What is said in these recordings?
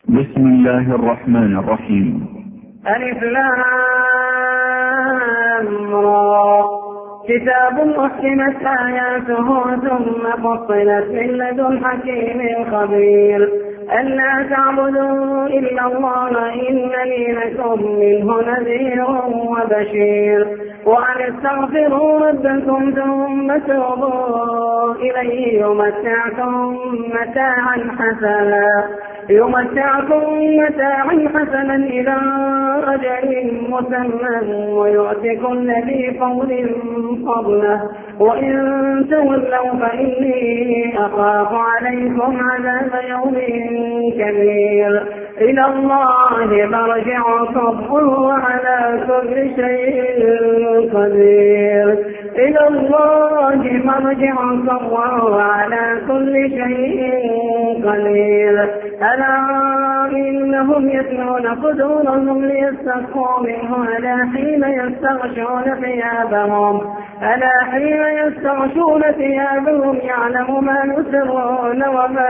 بسم الله الرحمن الرحيم. ألف لام را. كتاب أحكمت آياته ثم فصلت من لدن حكيم خبير ألا تعبدوا إلا الله إنني لكم منه نذير وبشير وأن استغفروا ربكم ثم توبوا إليه يمتعكم متاعا حسنا إلى أجل مسمى ويؤتي كل ذي فضل فضله وإن تولوا فإني أخاف عليكم عذاب يوم كبير. إلى الله مرجعكم وهو على كل شيء قدير. إلى الله مرجعكم وهو على كل شيء قدير. ألا إنهم يثنون صدورهم ليستخفوا منه ألا حين يستغشون ثيابهم يعلم ما يسرون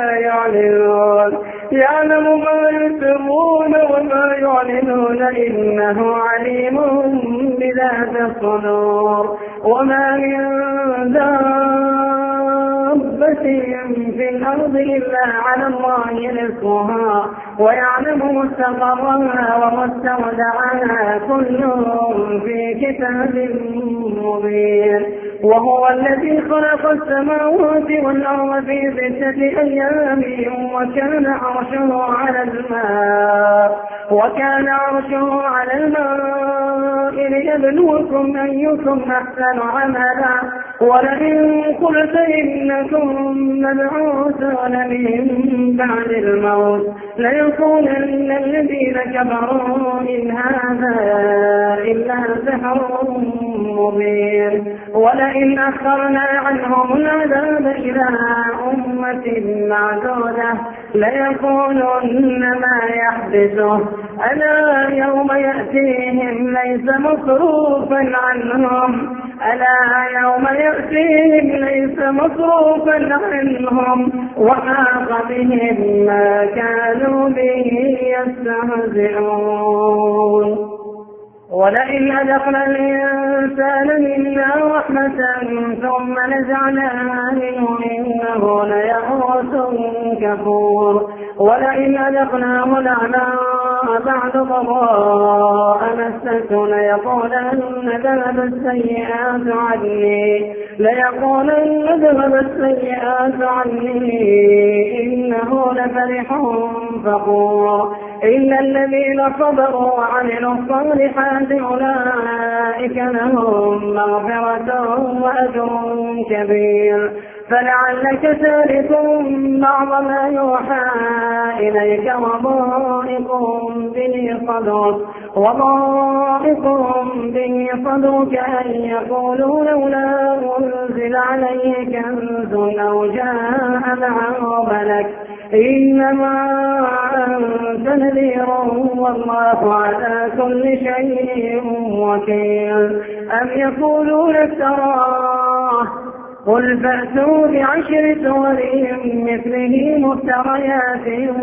وما يعلنون إنه عليم بذات الصدور. وما من دابة في الأرض إلا على الله رزقها ويعلم مستقرها ومستودعها كلهم في كتاب مبين. وهو الذي خلق السماوات والأرض في 6 أيام وكان عرشه على الماء ليبلوكم أيكم أحسن عملا. ولئن قلت إنكم مبعوثون من بعد الموت ليقولن الذين كفروا إن هذا إلا سحر مبين. ولئن أخرنا عنهم العذاب إلى أمة معدودة ليقولن ما يحدثه ألا يوم يأتيهم ليس مصروفا عنهم وحاق بهم ما كانوا به يستهزئون. ولئن أذقنا الإنسان منا رحمة ثم نزعناها منه إنه ليئوس كفور. ولئن أذقناه نعماء بعد ضراء مسته ليقولن ذهب السيئات عني إنه لفرح فخور. إلا الذين صبروا وعملوا الصالحات أولئك لهم مغفرة وأجر كبير. فلعلك تارك بعض ما يوحى إليك وضائق به صدرك أن يقولوا لولا أنزل عليه كنز أو جاء معه ملك إنما أنت نذير والله على كل شيء وكيل. أم يقولون افتراه قل فأتوا ب10 سور مثله مفتريات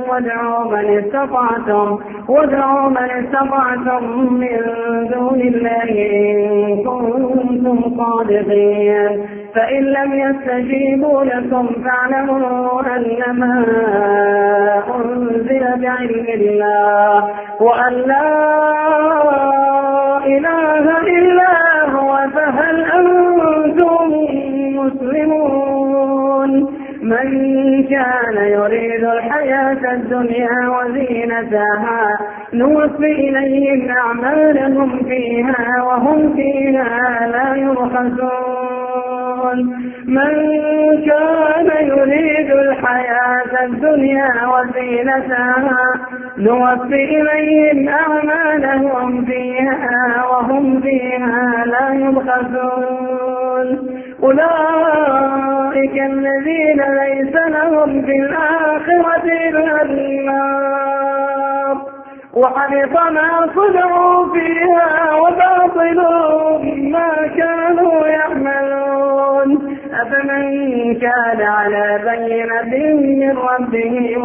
وادعوا من استطعتم من دون الله إن كنتم صادقين. فإن لم يستجيبوا لكم فاعلموا أنما أنزل بعلم الله وأن لا إله إلا هو فهل أنتم مسلمون. من كان يريد الحياة الدنيا وزينتها نوفي إليهم أعمالهم فيها وهم فيها لا يبخسون. من كان يريد الحياة الدنيا وزينتها نوفي إليهم أعمالهم فيها وهم فيها لا يبخسون. أولئك الذين ليس لهم في الآخرة إلا النار وحبط ما صنعوا فيها وباطل ما كانوا يعملون. أفمن كان على بينة من ربه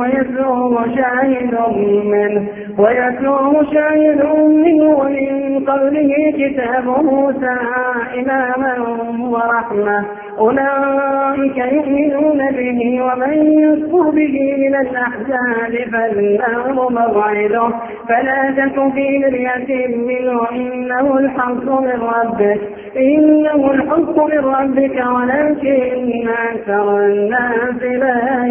ويتلوه شاهد منه ومن قبله كتاب موسى إماما ورحمة أولئك يؤمنون به ومن يكفر به من الأحزاب فالنار موعده فلا تك في مرية منه إنه الحق من ربك ولكن أكثر الناس لا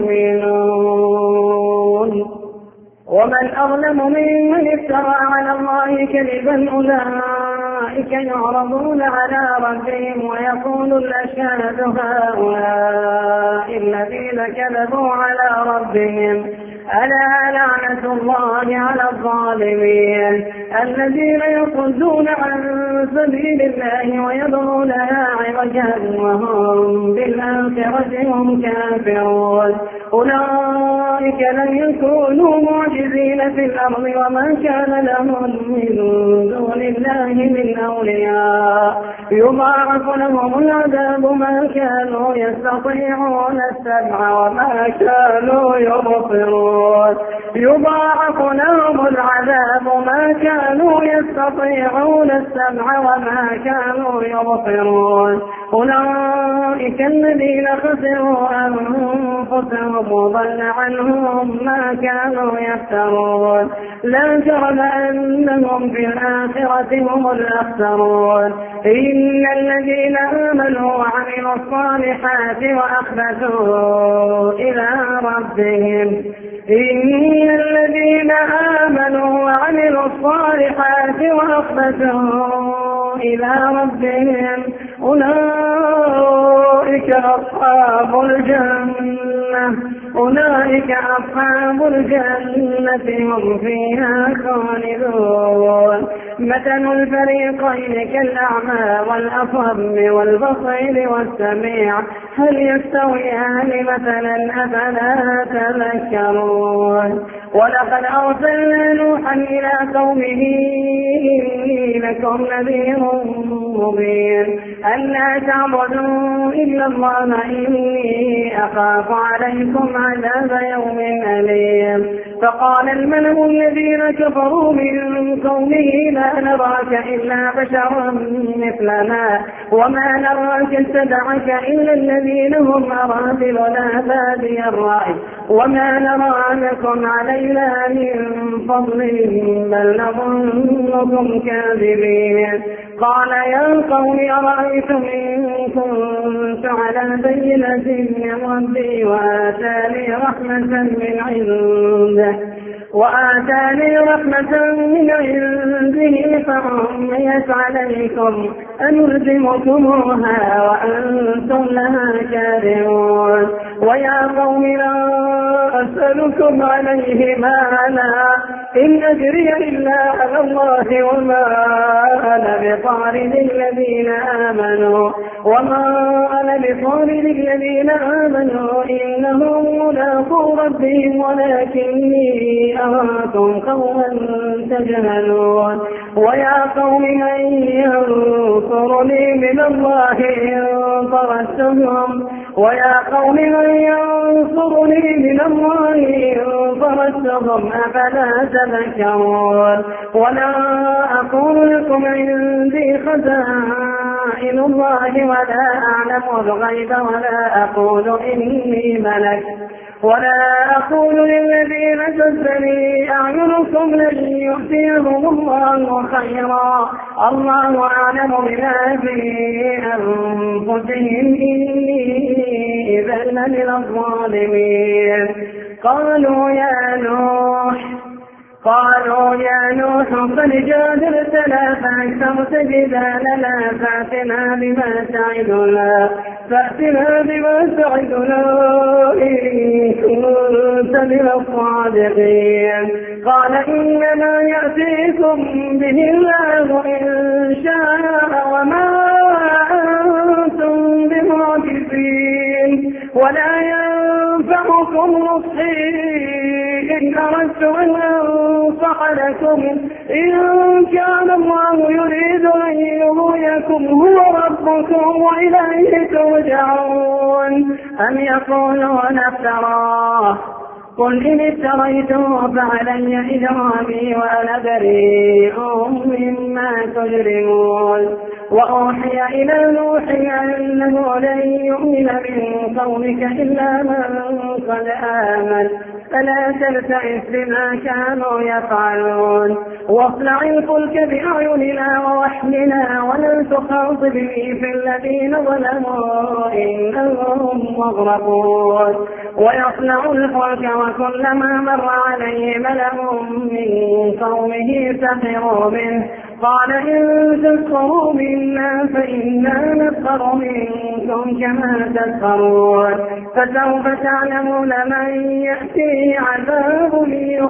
يؤمنون. ومن أظلم ممن افترى على الله كذبا أولئك يعرضون على ربهم ويقول الأشهاد هؤلاء الذين كذبوا على ربهم ألا لعنة الله على الظالمين الذين يصدون عن سبيل الله ويبغونها عوجا وهم بالآخرة هم كافرون أولئك لم يكونوا معجزين في الأرض وما كان لهم من دون الله من أولياء يضاعف لهم العذاب ما كانوا يستطيعون السمع وما كانوا يبصرون يضاعف لهم العذاب ما كانوا يستطيعون السمع وما كانوا يبصرون أولئك الذين خسروا أنفسهم وضل عنهم ما كانوا يفترون لا جرم أنهم في الآخرة هم الأخسرون إن الذين آمنوا وعملوا الصالحات وأخبتوا إلى ربهم أولئك أصحاب الجنة هم فيها خالدون مثل الفريقين كالأعمى والأصم والبصير والسميع هل يستويان مثلا أفلا تذكرون ولقد أرسلنا نوحا إلى قومه إني لكم نذير مبين ألا تعبدوا إلا الله إني أخاف عليكم عذاب يوم أليم فقال الملأ الذين كفروا من قومه لا نراك إلا بشرا مثلنا وما نراك اتبعك إلا الذين هم أراذلنا بادي الرأي وما نرى لكم علينا من فضل بل نظنكم كاذبين قال يا قوم أرأيتم إن كنت على بينة من ربي وآتاني رحمة من عنده فعميت عليكم أنلزمكموها وأنتم لها كارهون ويا قوم لا أسألكم عليه مالا إن أجري إلا على الله وما أنا بطارد الذين آمنوا إنهم ملاقو ربهم ولكني أراكم قوما تجهلون ويا قوم من ينصرني من الله إن طردتهم أفلا تذكرون ولا أقول لكم عندي خزائن الله ولا أعلم الغيب ولا أقول إني ملك ولا أقول للذين تزدري أعينكم لن يؤتيهم الله خيرا الله أعلم بما في أنفسهم إني إذا لمن الظالمين قالوا يا نوح قد جادلتنا فأكثرت جدالنا فأتنا بما تعدنا إن كنت من الصادقين قال إنما يأتيكم به الله إن شاء وما أنتم بمعجزين ولا ينفعكم نصحي إن أردت أن أنصح لكم إن كان الله يريد أن يغويكم هو ربكم وإليه ترجعون أم يقولون افتراه قل إن افتريته فعلي إجرامي وأنا بريء مما تجرمون وأوحي إلى نوح أنه لن يؤمن من قومك إلا من قد آمن فلا تلتئس بما كانوا يفعلون واصنع الفلك بأعيننا ووحينا ولا تخاطبني في الذين ظلموا إنهم مغرقون ويصنع الفلك وكلما مر عليه ملأ من قومه سخروا منه قال إن تسخروا منا فإنا نسخر منكم كما تسخرون فسوف تعلمون من يأتيه عذاب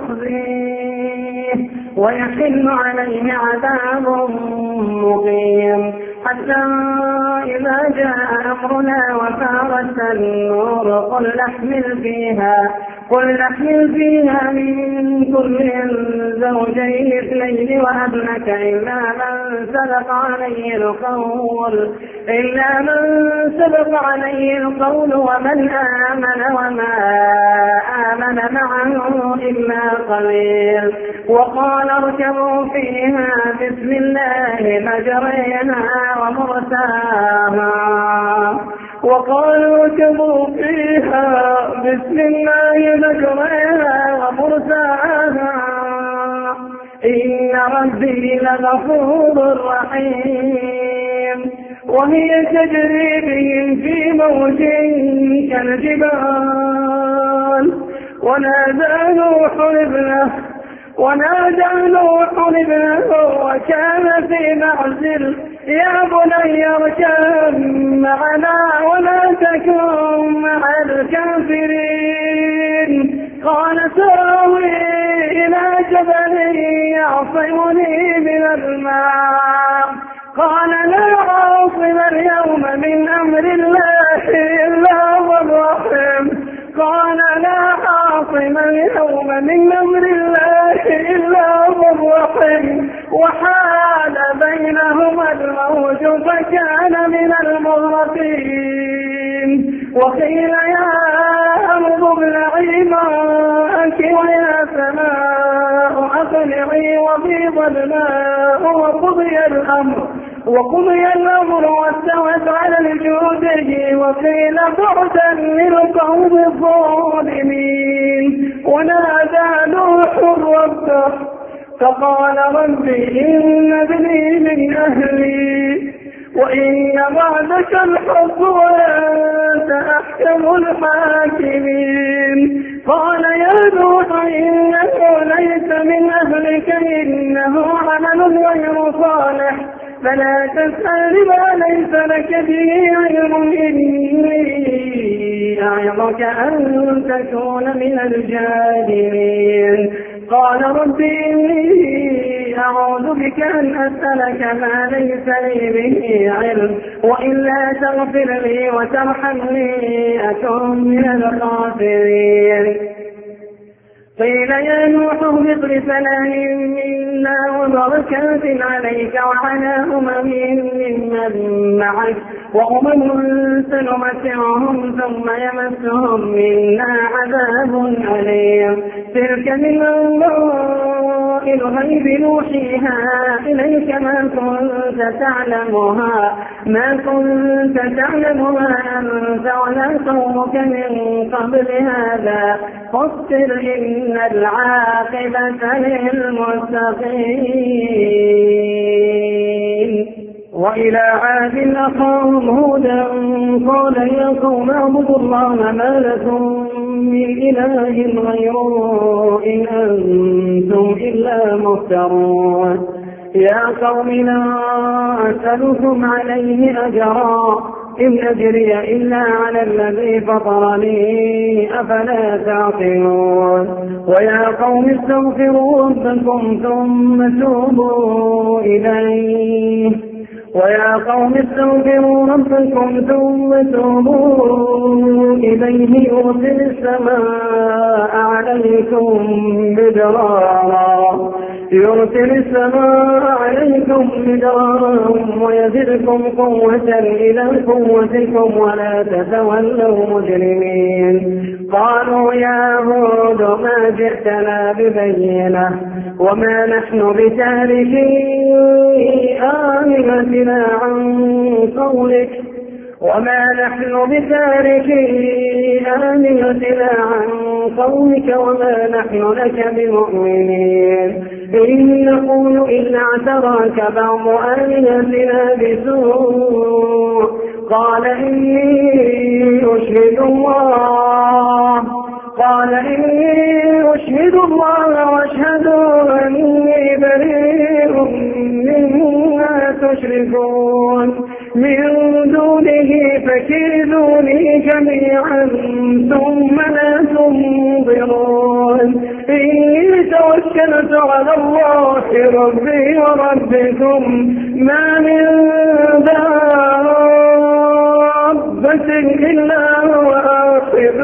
يخزيه ويحل عليه عذاب مقيم حتى إذا جاء أمرنا وفارت النور قل نحمل فيها من كل زوجين اثنين وأهلك إلا من سبق عليه القول ومن آمن وما آمن معه إلا قليل وقال اركبوا فيها بسم الله مجريها ومرساها إن ربي لغفور رحيم وهي تجري بهم في موج كالجبال ونادى نوح ابنه وكان في معزل يا بني اركب معنا ولا تكن مع الكافرين قال سآوي إلى جبل يعصمني من الماء قال لا عاصم اليوم من أمر الله إلا من رحم قال لا عاصم اليوم من أمر الله إلا من رحم وحال بينهما الموج فكان من المغرقين وقيل يا أرض ابلعي ماءك ويا سماء أقلعي وغيض الماء وقضي الأمر واستوت على الجودة وقيل بعدا للقوم الظالمين ونادى نوح ربه فقال رب إن ابني من أهلي وإن بعدك الحق وأنت أحكم الحاكمين قال يا نوح إنه ليس من أهلك إنه عمل غير صالح فلا تسأل ما ليس لك به علم إني أعظك أن تكون من الجاهلين قال رب إني أعوذ بك أن أسألك ما ليس لي به علم وإلا تغفر لي وترحمني أكن من الخاسرين قيل يا نوح اهبط بسلام منا وبركات عليك وعلى ممن معك سنمتعهم ثم يمسهم منا عذاب أليم تلك من أنباء الغيب نوحيها إليك ما كنت تعلمها أنت ولا قومك من قبل هذا فاصبر إن العاقبة للمتقين وإلى عاد أخاهم هودا قال يا قوم اعبدوا الله ما لكم من إله غيره إن أنتم إلا مفترون يا قوم لا أسألكم عليه أجرا إن أجري إلا على الذي فطرني أفلا تعقلون ويا قوم استغفروا ربكم ثم توبوا إليه يرسل السماء عليكم مدرارا يرسل السماء عليكم مدرارا ويزدكم قوة إلى قوتكم ولا تتولوا مجرمين. قالوا يا هود ما جئتنا ببينة وما نحن بتاركي آلهتنا عن قولك وما نحن لك بمؤمنين. إن نقول إلا اعتراك بعض آلهتنا بسوء. قال إني أشهد الله واشهدوا أني بريء مما تشركون من دونه فكيدوني جميعا ثم لا تنظرون. إني توكلت على الله ربي وربكم ما من دابة إلا هو آخذ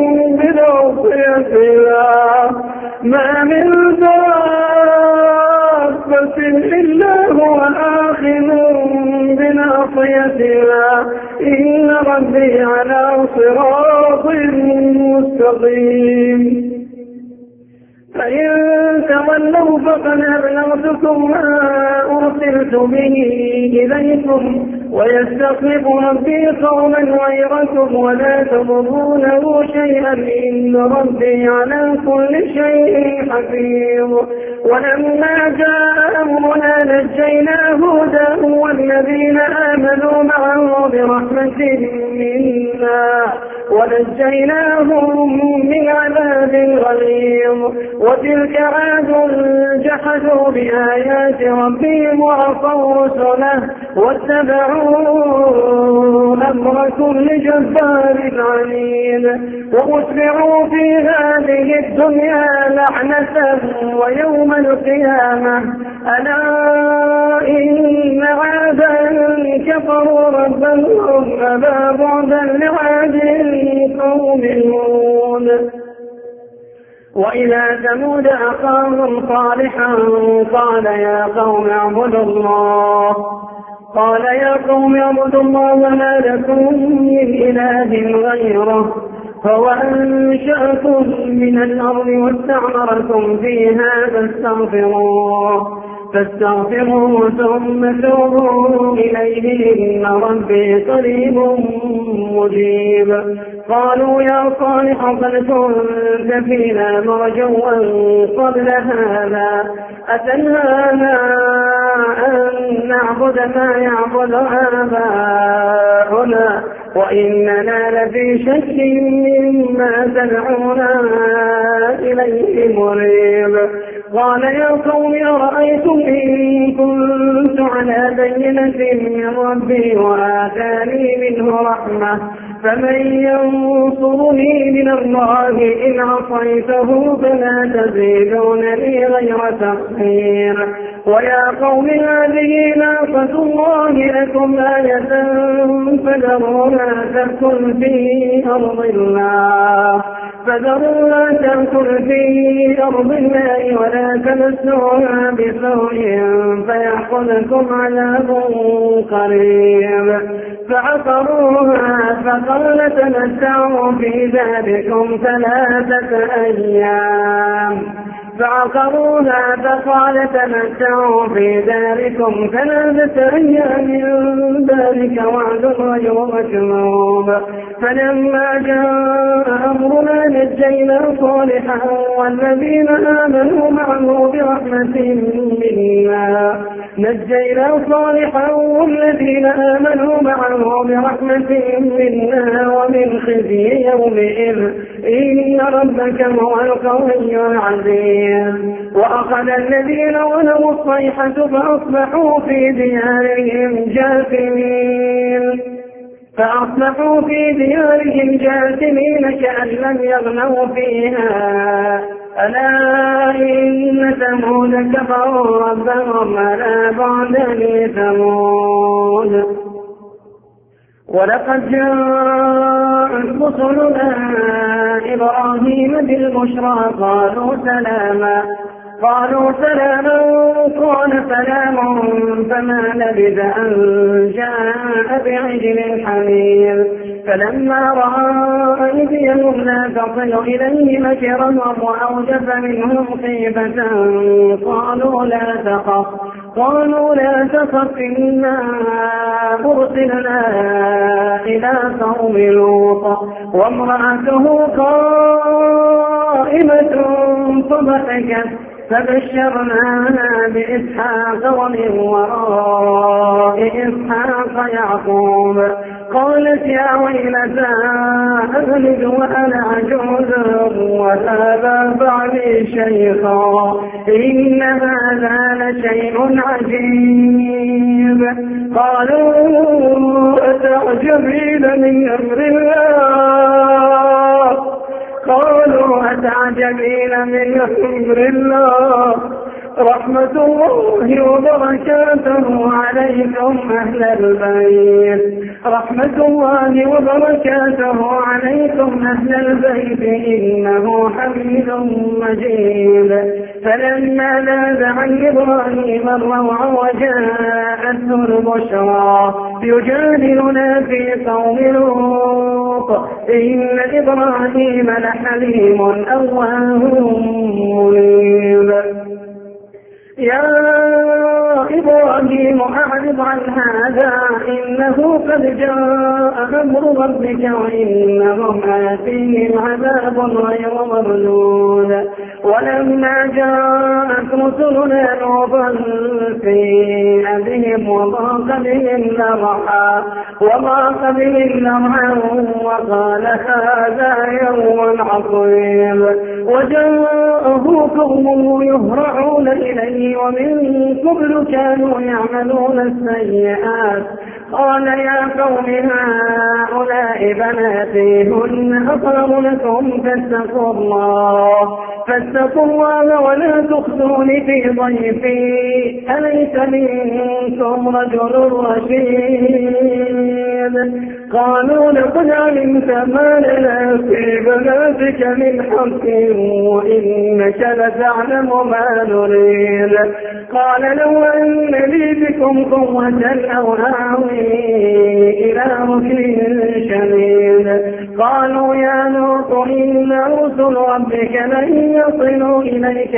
بناصيتها إن ربي على صراط مستقيم. فإن تولوا فقد أبلغتكم ما أرسلت به إليكم ويستخلف ربي قوما غيركم ولا تضرونه شيئا إن ربي على كل شيء حفيظ. ولما جاء أمرنا نجينا هودا والذين آمنوا معه برحمة منا ونجيناهم من عذاب غليظ. وتلك عاد جحدوا بآيات ربهم وعصوا رسله واتبعوا أمر كل جبار عنيد. وأتبعوا في هذه الدنيا لعنة ويوم القيامة ألا إن عادا كفروا ربهم أبا بعدا لعاد قوم هود. وإلى ثمود أخاهم صالحا قال يا قوم اعبدوا الله ما لكم من إله غيره هو أنشأكم من الأرض واستعمركم فيها فاستغفروه ثم توبوا إليه إن ربي قريب مجيب. قالوا يا صالح قد كنت فينا مرجوا قبل هذا أتنهانا أن نعبد ما يعبد آباؤنا وإننا لفي شك مما تدعونا إليه مريب. قال يا قوم أرأيتم إن كنت على بينة من ربي وآتاني منه رحمة فمن ينصرني من الله إن عصيته فلا تزيدونني غير تخسير. ويا قوم هذه ناقة الله لكم آية فذروها تأكل في أرض الله ولا تمسوها بسوء فيأخذكم عذاب قريب. فعقروها فقال تمتعوا في ذلكم 3 أيام ذلك وعد غير مكذوب. فلما جاء أمرنا نجينا صالحا والذين آمنوا معه برحمة منا ومن خزي يومئذ إن ربك هو القوي العزيز. وأخذ الذين ظلموا الصيحة فأصبحوا في ديارهم جاثمين كأن لم يغنوا فيها ألا إن ثمود كفروا ربهم ألا بعدا لثمود. ولقد جاءت رسلنا إبراهيم بالبشرى قالوا سلاما قالوا سلاما قال سلام فما لبث أن جاء بعجل حنيذ فلما رأى أيديهم لا تصل إليه نكرهم وأوجس منهم خيفة قالوا لا تخف إنا أرسلنا إلى قوم لوط وامرأته قائمة فضحكت فبشرناها بإسحاق ومن وراء إسحاق يعقوب قالت يا ويلتى أهلك وأنا عجوز وهذا بعلي شيخا إن هذا لشيء عجيب قالوا أتعجبين من أمر الله رحمة الله وبركاته عليكم أهل البيت إنه حميد مجيد فلما ذاب عن إبراهيم الروع وجاءته البشرى يجادلنا في قوم لوط إن إبراهيم لحليم أواه منيب يا إبراهيم أعرض عن هذا إنه قد جاء أمر ربك وإنهم آتيهم عذاب غير مردود ولما جاءت رسلنا لوطا سيء بهم وضاق بهم ذرعا وقال هذا يوم عصيب وجاءه قومه يهرعون إليه ومن قبل كانوا يعملون السيئات قال يا قوم هؤلاء بناتي هن أطهر لكم فاتقوا الله ولا تخزون في ضيفي أليس منكم رجل رشيد قالوا لقد علمت ما لنا في بناتك من حق وإنك لتعلم ما نريد قال لو أن لي بكم قوة أو آوي إلى ركن شديد قالوا يا لوط إنا رسل ربك لن يصلوا إليك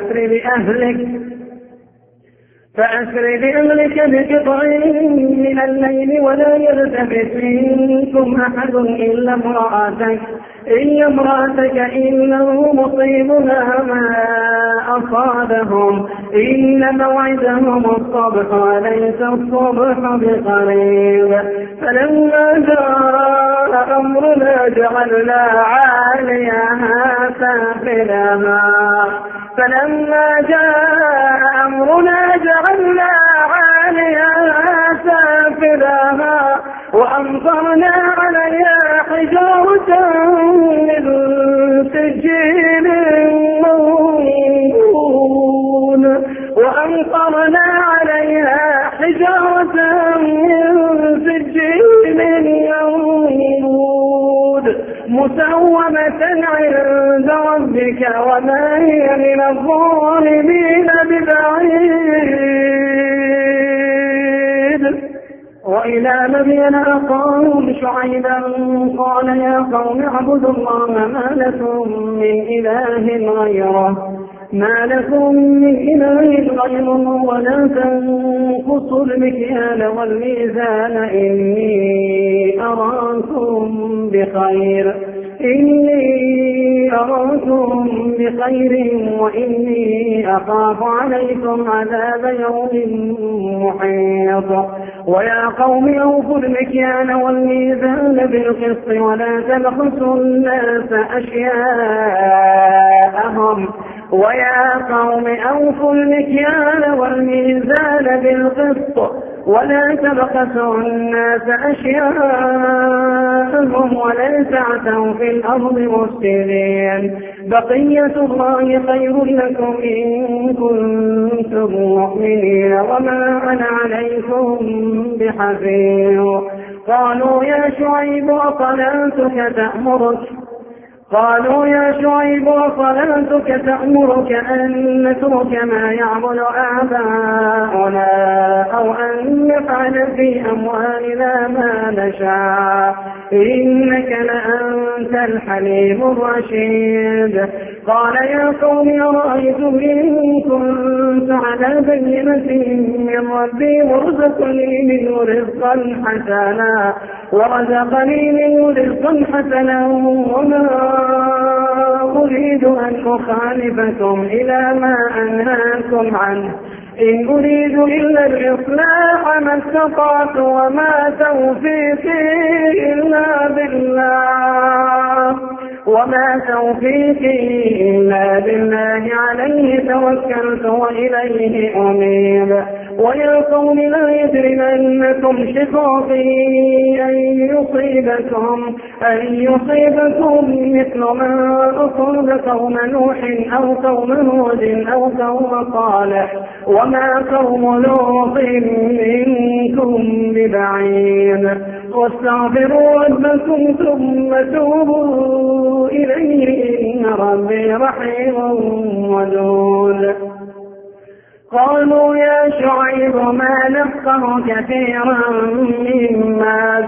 فأسر بأهلك بقطع من الليل ولا يلتفت منكم أحد إلا امرأتك إنه مصيبها ما أصابهم إن موعدهم الصبح وليس الصبح بقريب فلما جاء أمرنا جعلنا عاليها سافلها وأمطرنا عليها حجارة من سجيل منضود مسومة عند ربك وما هي من الظالمين ببعيد وإلى مدين أخاهم شعيبا قال يا قوم اعبدوا الله ما لكم من إله غيره ولا تنقصوا المكيال والميزان إني أراكم بخير وإني أخاف عليكم عذاب يوم محيط ويا قوم أوفوا المكيال والميزان بالقسط ولا تبخسوا الناس أشياءهم ولا تعثوا في الأرض مفسدين بقية الله خير لكم إن كنتم مؤمنين وما أنا عليكم بحفيظ قالوا يا شعيب أصلاتك قالوا يا شعيب صلاتك تأمرك أن نترك ما يعبد آباؤنا أو أن نفعل في أموالنا ما نشاء إنك لأنت الحليم الرشيد. قال يا قوم أرأيتم إن كنت على بينة من ربي ورزقني منه رزقا حسنا وما أريد أن أخالفكم إلى ما أنهاكم عنه إن أريد إلا الإصلاح ما استطعت وما توفيقي إلا بالله عليه توكلت وإليه أنيب. ويا قوم لا يجرمنكم شقاقي أن يصيبكم مثل ما أصاب قوم نوح أو قوم هود أو قوم صالح وما قوم لوط منكم ببعيد. واستغفروا ربكم ثم توبوا إليه إن ربي رحيم ودود. قالوا يا شعيب ما نفقه كثيرا مما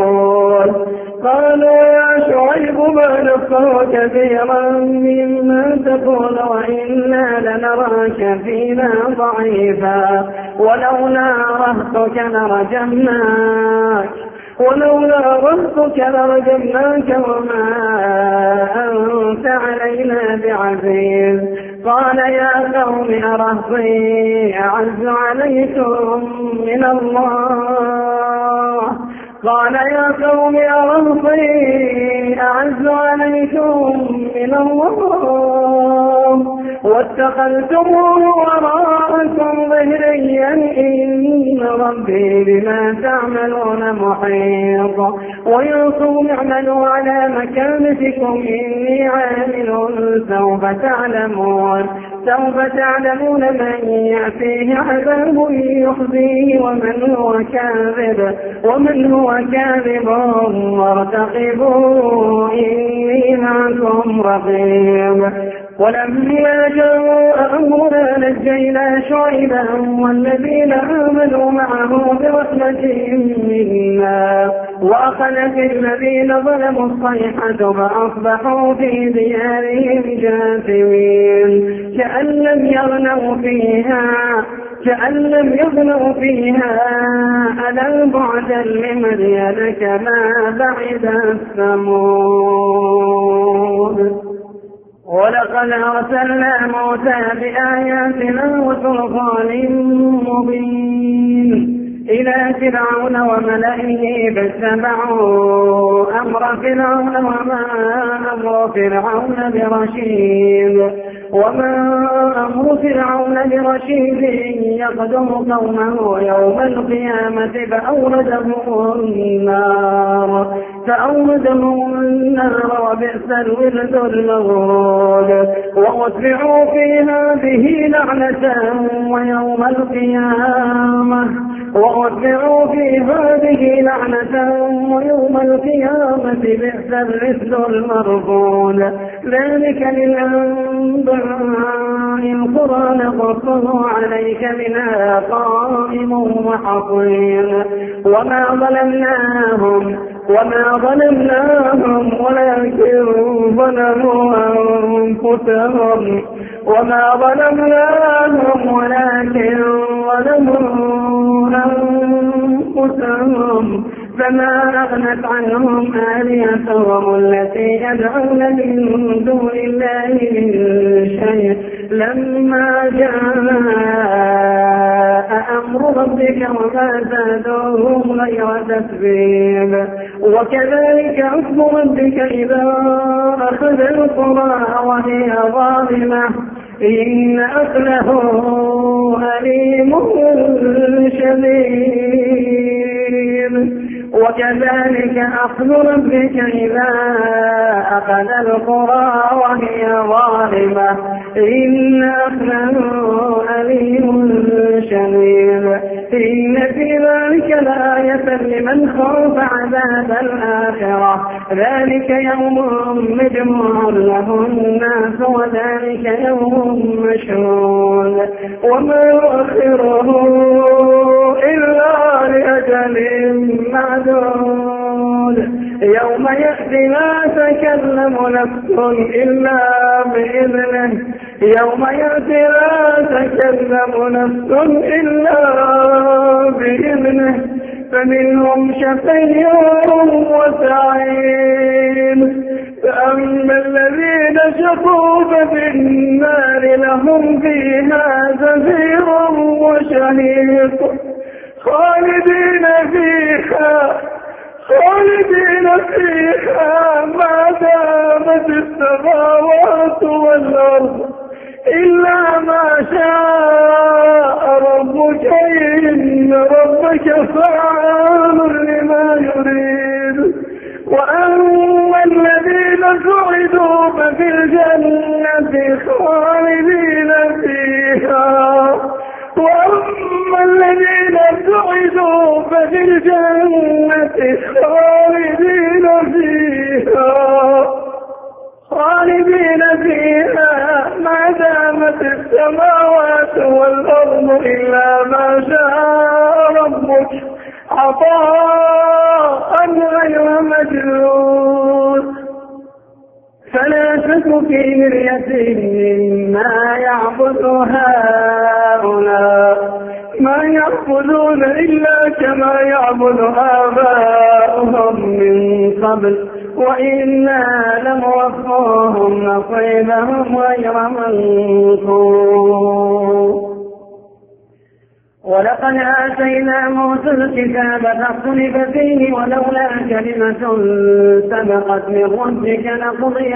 تقول وإنا لنراك فينا ضعيفا ولولا رهطك لرجمناك وما أنت علينا بعزيز. قال يا قوم أرهطي أعز عليكم من الله واتخذتموه وراءكم ظهريا إن ربي بما تعملون محيط. ويا قوم اعملوا على مكانتكم إني عامل سوف تعلمون من يأتيه عذاب يخزيه ومن هو كاذب وارتقبوا إني معكم رقيب. ولما جاء أمرنا نجينا شعيبا والذين آمنوا معه برحمة منا وأخذت الذين ظلموا الصيحة فأصبحوا في ديارهم جاثمين كأن لم يغنوا فيها ألا بعدا لمدين كما بعد ثمود. ولقد أرسلنا موسى بآياتنا وسلطان مبين إلى فرعون وملئه فاتبعوا أمر فرعون وما أمر فرعون برشيد. وما أمر فرعون برشيد يقدم قومه يوم القيامة فأوردهم النار وبئس الورد المورود. وأتبعوا في هذه لعنة ويوم القيامة بئس الرفد المرفود. ذلك للأنباء القرى نقصه عليك منها قائم وحصيد. وما ظلمناهم ولكن ظلموا أنفسهم فما أغنت عنهم آلهتهم التي يدعون من دون الله من شيء لما جاء أمر ربك وما زادوهم غير تتبيب. وكذلك أخذ ربك إذا أخذ القرى وهي ظالمة إن أخذه أليم شديد. وكذلك أخذ ربك إذا أخذ القرى وهي ظالمة إن أخذه أليم شديد. إن في ذلك لآية لمن خاف عذاب الآخرة ذلك يوم مجموع له الناس وذلك يوم مشهود وما يؤخره إلا لأجل معدود يوم يأتي لا تكلم نفس إلا بإذنه يوم يأتي لا تكلم نفس إلا بإذنه فمنهم شقي وسعيد فأما الذين شقوا ففي النار لهم فيها زفير وشهيق خالدين فيها ما دامت السماوات والأرض إلا ما شاء ربك إن ربك فعال لما يريد وأما الذين سعدوا ففي الجنة خالدين فيها وأما الذين سعدوا ففي الجنة خالدين فيها ما دامت السماوات والأرض إلا ما شاء ربك عطاء غير مجنون فلا تك في مرية مما يعبد هؤلاء ما يعبدون إلا كما يعبد آباؤهم من قبل وإنا لموفوهم نصيبهم غير منصور ولقد آتينا موسى الكتاب فاختلف فيه ولولا كلمة سبقت من ربك لقضي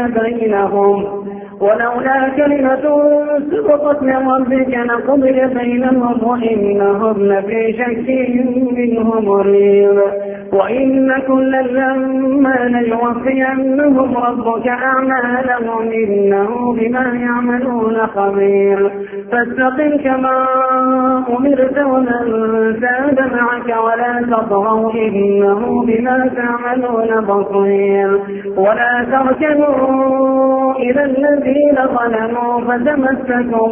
بينهم وإنهم لفي شك منه مريب وإن كلا لما ليوفينهم ربك أعمالهم إنه بما يعملون خبير فاستقم كما أمرت ومن تاب معك ولا تطغوا إنه بما تعملون بصير ولا تركنوا إلى الذين ظلموا فتمسكهم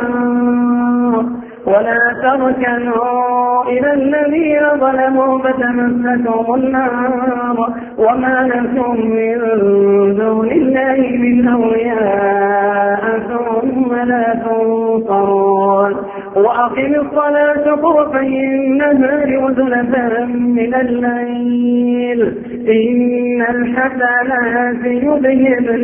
النار وما لكم من دون الله من أولياء ثم لا تنصرون وأقم الصلاة طرفي النهار وزلفا من الليل إن الحسنات يذهبن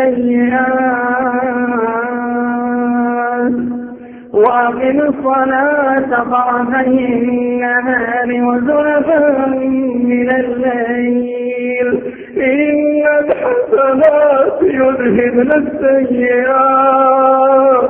السيئات وأقم الصلاة طرفي النهار وزلفا من الليل إن الحسنات يذهبن السيئات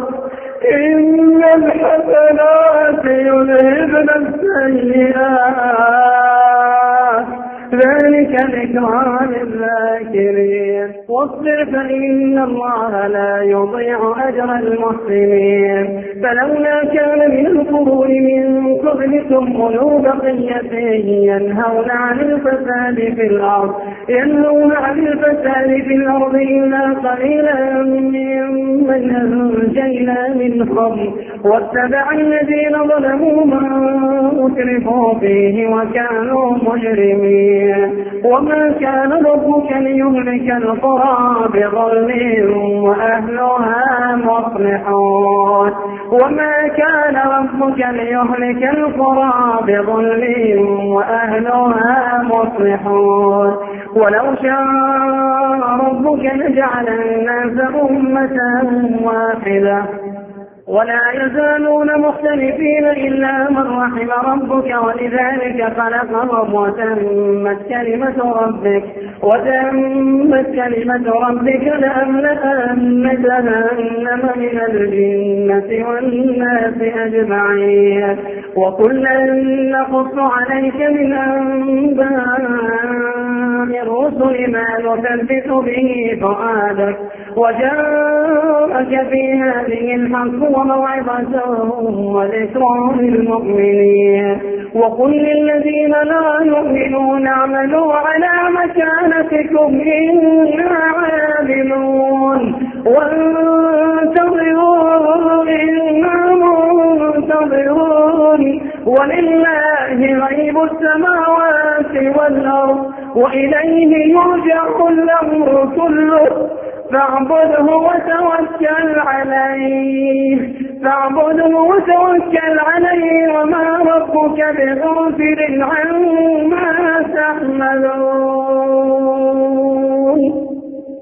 ذلك ذكرى للذاكرين واصبر فإن الله لا يضيع أجر المحسنين فلولا كان من القرون من قبلكم أولو بقية ينهون عن الفساد في الأرض إلا قليلا ممن أنجينا منهم واتبع الذين ظلموا ما أترفوا فيه وكانوا مجرمين وما كان ربك ليهلك القرى بظلم وأهلها مصلحون ولو شاء ربك لجعل الناس أمة واحدة ولا يزالون مختلفين إلا من رحم ربك ولذلك خلقهم وتمت كلمة ربك لأملأن جهنم من الجنة والناس أجمعين وكلا نقص عليك من أنباء الرسل ما نثبت به فؤادك وجاءك في هذه الحق وموعظة وذكرى للمؤمنين وقل للذين لا يؤمنون اعملوا على مكانتكم إنا عاملون وانتظروا إنا منتظرون ولله غيب السماوات والأرض وإليه يرجع الأمر كله فاعبده وتوكل عليه وما ربك بغافل عما تعملون.